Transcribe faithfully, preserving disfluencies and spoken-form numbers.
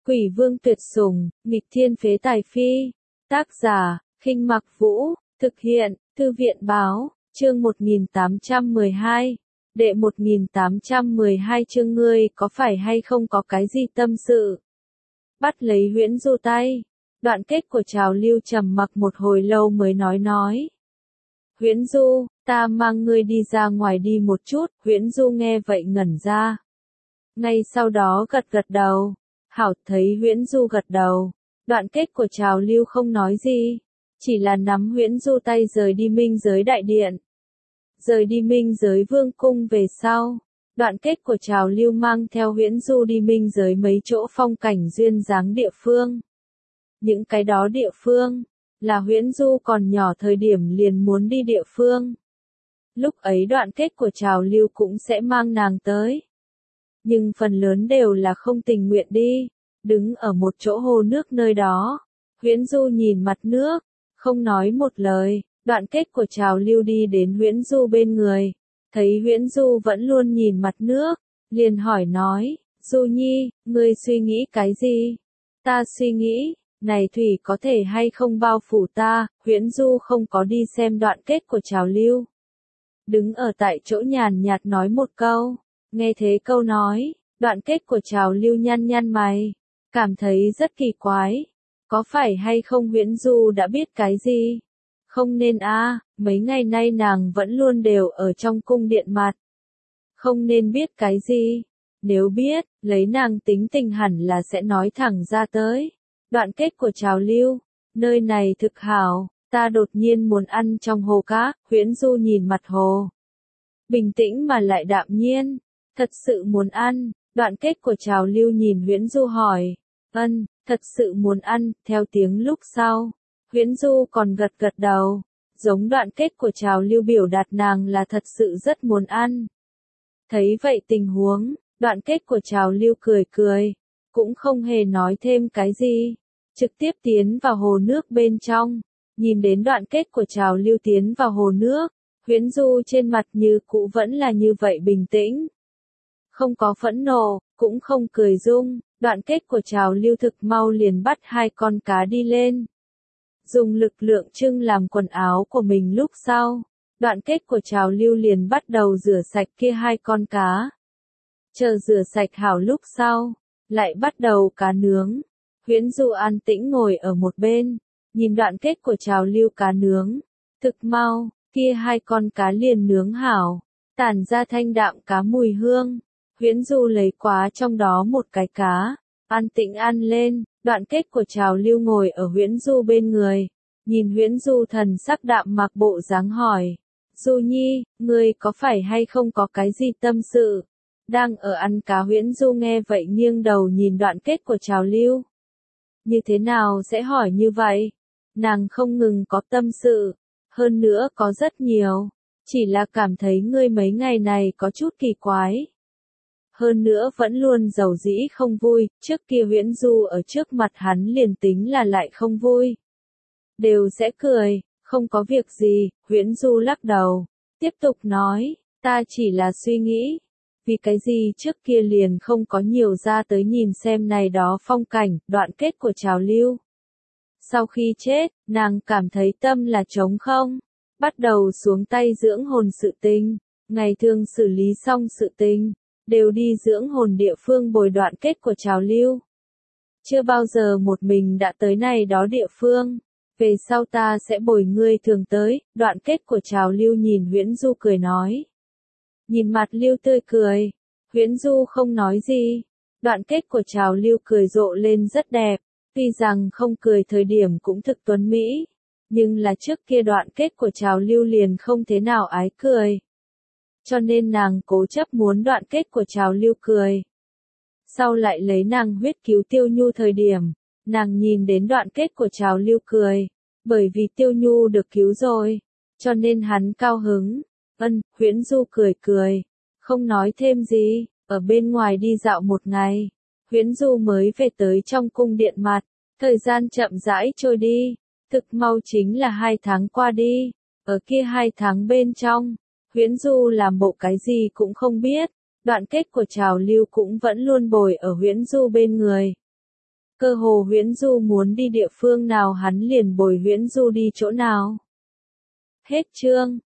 Quỷ vương tuyệt sủng, nghịch thiên phế tài phi. Tác giả, Khinh Mặc Vũ, thực hiện, Thư viện báo, chương một nghìn tám trăm mười hai. Đệ một nghìn tám trăm mười hai chương ngươi có phải hay không có cái gì tâm sự? Bắt lấy Huyễn Du tay. Đoạn kết của Trào Lưu trầm mặc một hồi lâu mới nói nói. Huyễn Du, ta mang ngươi đi ra ngoài đi một chút. Huyễn Du nghe vậy ngẩn ra. Ngay sau đó gật gật đầu. Hảo thấy Huyễn Du gật đầu. Đoạn kết của Trào Lưu không nói gì. Chỉ là nắm Huyễn Du tay rời đi minh giới đại điện. Rời đi minh giới vương cung về sau. Đoạn kết của Trào Lưu mang theo Huyễn Du đi minh giới mấy chỗ phong cảnh duyên dáng địa phương. Những cái đó địa phương, là Huyễn Du còn nhỏ thời điểm liền muốn đi địa phương. Lúc ấy đoạn kết của Trào Lưu cũng sẽ mang nàng tới. Nhưng phần lớn đều là không tình nguyện đi, đứng ở một chỗ hồ nước nơi đó. Huyễn Du nhìn mặt nước, không nói một lời, đoạn kết của Trào Lưu đi đến Huyễn Du bên người. Thấy Huyễn Du vẫn luôn nhìn mặt nước, liền hỏi nói, Du Nhi, ngươi suy nghĩ cái gì? Ta suy nghĩ, này thủy có thể hay không bao phủ ta. Huyễn Du không có đi xem đoạn kết của Trào Lưu. Đứng ở tại chỗ nhàn nhạt nói một câu, nghe thế câu nói, đoạn kết của Trào Lưu nhăn nhăn mày, cảm thấy rất kỳ quái. Có phải hay không Huyễn Du đã biết cái gì? Không nên a, à, mấy ngày nay nàng vẫn luôn đều ở trong cung điện mặt. Không nên biết cái gì? Nếu biết, lấy nàng tính tình hẳn là sẽ nói thẳng ra tới. Đoạn kết của Trào Lưu, nơi này thực hảo, ta đột nhiên muốn ăn trong hồ cá. Huyễn Du nhìn mặt hồ, bình tĩnh mà lại đạm nhiên, thật sự muốn ăn. Đoạn kết của Trào Lưu nhìn Huyễn Du hỏi, ân, thật sự muốn ăn. Theo tiếng lúc sau, Huyễn Du còn gật gật đầu, giống đoạn kết của Trào Lưu biểu đạt nàng là thật sự rất muốn ăn. Thấy vậy tình huống, đoạn kết của Trào Lưu cười cười, cũng không hề nói thêm cái gì, trực tiếp tiến vào hồ nước bên trong. Nhìn đến đoạn kết của Trào Lưu tiến vào hồ nước, Huyễn Du trên mặt như cũ vẫn là như vậy bình tĩnh. Không có phẫn nộ, cũng không cười rung. Đoạn kết của Trào Lưu thực mau liền bắt hai con cá đi lên. Dùng lực lượng trưng làm quần áo của mình lúc sau, đoạn kết của Trào Lưu liền bắt đầu rửa sạch kia hai con cá. Chờ rửa sạch hảo lúc sau, lại bắt đầu cá nướng. Huyễn Du an tĩnh ngồi ở một bên, nhìn đoạn kết của Trào Lưu cá nướng. Thực mau, kia hai con cá liền nướng hảo, tản ra thanh đạm cá mùi hương. Huyễn Du lấy quá trong đó một cái cá, an tĩnh ăn lên. Đoạn kết của Trào Lưu ngồi ở Huyễn Du bên người, nhìn Huyễn Du thần sắc đạm mạc bộ dáng hỏi, Du Nhi, ngươi có phải hay không có cái gì tâm sự? Đang ở ăn cá. Huyễn Du nghe vậy nghiêng đầu nhìn đoạn kết của Trào Lưu. Như thế nào sẽ hỏi như vậy? Nàng không ngừng có tâm sự, hơn nữa có rất nhiều, chỉ là cảm thấy ngươi mấy ngày này có chút kỳ quái. Hơn nữa vẫn luôn giàu dĩ không vui. Trước kia Huyễn Du ở trước mặt hắn liền tính là lại không vui, đều sẽ cười, không có việc gì. Huyễn Du lắc đầu, tiếp tục nói, ta chỉ là suy nghĩ, vì cái gì trước kia liền không có nhiều ra tới nhìn xem này đó phong cảnh. Đoạn kết của Trào Lưu, sau khi chết, nàng cảm thấy tâm là trống không, bắt đầu xuống tay dưỡng hồn sự tình, ngày thường xử lý xong sự tình, đều đi dưỡng hồn địa phương bồi. Đoạn kết của Trào Lưu, chưa bao giờ một mình đã tới này đó địa phương, về sau ta sẽ bồi ngươi thường tới. Đoạn kết của Trào Lưu nhìn Huyễn Du cười nói. Nhìn mặt Lưu tươi cười, Huyễn Du không nói gì. Đoạn kết của Trào Lưu cười rộ lên rất đẹp, tuy rằng không cười thời điểm cũng thực tuấn mỹ, nhưng là trước kia đoạn kết của Trào Lưu liền không thế nào ái cười. Cho nên nàng cố chấp muốn đoạn kết của Trào Lưu cười. Sau lại lấy nàng huyết cứu Tiêu Nhu thời điểm, nàng nhìn đến đoạn kết của Trào Lưu cười, bởi vì Tiêu Nhu được cứu rồi, cho nên hắn cao hứng. Ân, Huyễn Du cười cười, không nói thêm gì. Ở bên ngoài đi dạo một ngày, Huyễn Du mới về tới trong cung điện mặt. Thời gian chậm rãi trôi đi, thực mau chính là hai tháng qua đi. Ở kia hai tháng bên trong, Huyễn Du làm bộ cái gì cũng không biết. Đoạn kết của Trào Lưu cũng vẫn luôn bồi ở Huyễn Du bên người. Cơ hồ Huyễn Du muốn đi địa phương nào hắn liền bồi Huyễn Du đi chỗ nào. Hết chương.